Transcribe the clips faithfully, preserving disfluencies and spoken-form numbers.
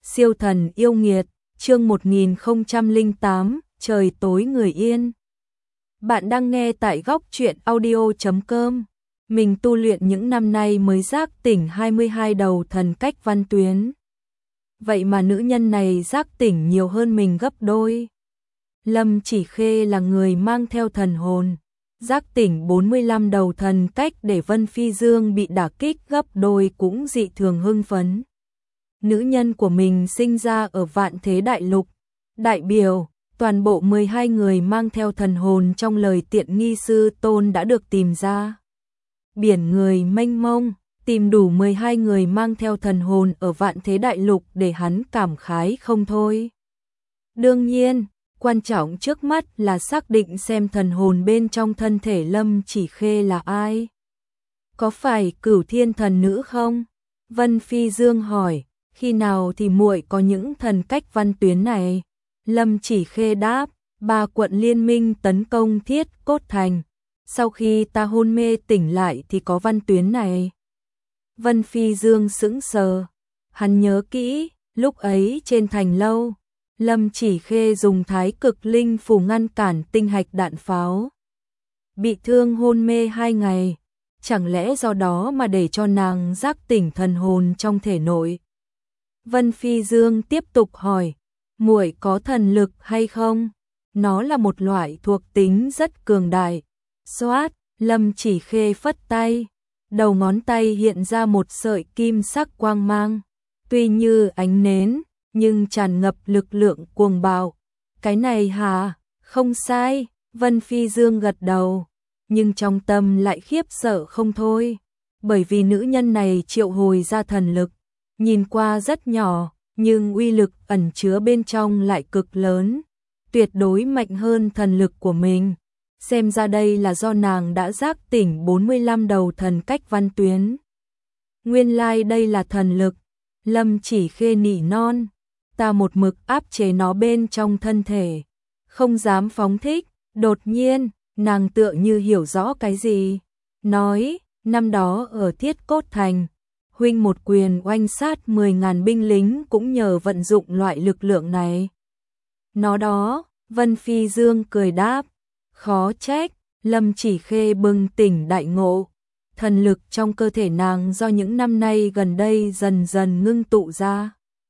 Siêu thần yêu nghiệt, chương một nghìn không trăm lẻ tám, trời tối người yên. Bạn đang nghe tại góc truyện audio chấm com. Mình tu luyện những năm nay mới giác tỉnh hai mươi hai đầu thần cách văn tuyến. Vậy mà nữ nhân này giác tỉnh nhiều hơn mình gấp đôi. Lâm Chỉ Khê là người mang theo thần hồn, giác tỉnh bốn mươi lăm đầu thần cách để Vân Phi Dương bị đả kích gấp đôi cũng dị thường hưng phấn. Nữ nhân của mình sinh ra ở Vạn Thế Đại Lục, đại biểu, toàn bộ mười hai người mang theo thần hồn trong lời tiện nghi sư tôn đã được tìm ra. Biển người mênh mông, tìm đủ mười hai người mang theo thần hồn ở Vạn Thế Đại Lục để hắn cảm khái không thôi. Đương nhiên, quan trọng trước mắt là xác định xem thần hồn bên trong thân thể Lâm Chỉ Khê là ai. Có phải Cửu Thiên thần nữ không? Vân Phi Dương hỏi. Khi nào thì muội có những thần cách văn tuyến này? Lâm Chỉ Khê đáp, ba quận liên minh tấn công Thiết Cốt Thành. Sau khi ta hôn mê tỉnh lại thì có văn tuyến này. Vân Phi Dương sững sờ. Hắn nhớ kỹ, lúc ấy trên thành lâu, Lâm Chỉ Khê dùng thái cực linh phù ngăn cản tinh hạch đạn pháo. Bị thương hôn mê hai ngày, chẳng lẽ do đó mà để cho nàng giác tỉnh thần hồn trong thể nội? Vân Phi Dương tiếp tục hỏi, muội có thần lực hay không? Nó là một loại thuộc tính rất cường đại. Xoát, Lâm Chỉ Khê phất tay, đầu ngón tay hiện ra một sợi kim sắc quang mang, tuy như ánh nến, nhưng tràn ngập lực lượng cuồng bạo. Cái này hả? Không sai, Vân Phi Dương gật đầu, nhưng trong tâm lại khiếp sợ không thôi, bởi vì nữ nhân này triệu hồi ra thần lực. Nhìn qua rất nhỏ, nhưng uy lực ẩn chứa bên trong lại cực lớn, tuyệt đối mạnh hơn thần lực của mình. Xem ra đây là do nàng đã giác tỉnh bốn mươi lăm đầu thần cách văn tuyến. Nguyên lai like đây là thần lực. Lâm Chỉ Khê nỉ non, ta một mực áp chế nó bên trong thân thể, không dám phóng thích. Đột nhiên, nàng tựa như hiểu rõ cái gì, nói, năm đó ở Thiết Cốt Thành, huynh một quyền oanh sát mười ngàn binh lính cũng nhờ vận dụng loại lực lượng này. Nó đó, Vân Phi Dương cười đáp, khó trách. Lâm Chỉ Khê bừng tỉnh đại ngộ, thần lực trong cơ thể nàng do những năm nay gần đây dần dần ngưng tụ ra.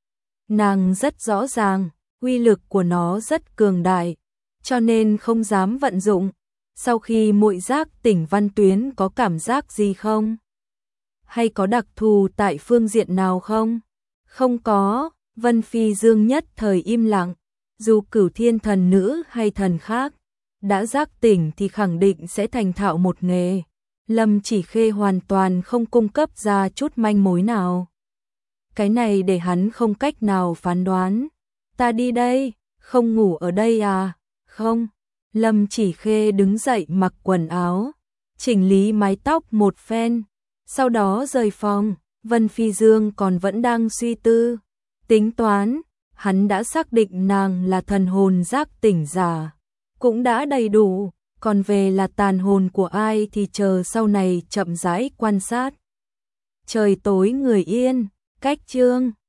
Nàng rất rõ ràng, uy lực của nó rất cường đại, cho nên không dám vận dụng. Sau khi muội giác tỉnh văn tuyến có cảm giác gì không? Hay có đặc thù tại phương diện nào không? Không có, Vân Phi Dương nhất thời im lặng, dù Cửu Thiên thần nữ hay thần khác, đã giác tỉnh thì khẳng định sẽ thành thạo một nghề. Lâm Chỉ Khê hoàn toàn không cung cấp ra chút manh mối nào. Cái này để hắn không cách nào phán đoán. Ta đi đây, không ngủ ở đây à? Không. Lâm Chỉ Khê đứng dậy mặc quần áo, chỉnh lý mái tóc một phen, sau đó rời phòng. Vân Phi Dương còn vẫn đang suy tư, tính toán, hắn đã xác định nàng là thần hồn giác tỉnh giả, cũng đã đầy đủ, còn về là tàn hồn của ai thì chờ sau này chậm rãi quan sát. Trời tối người yên, cách chương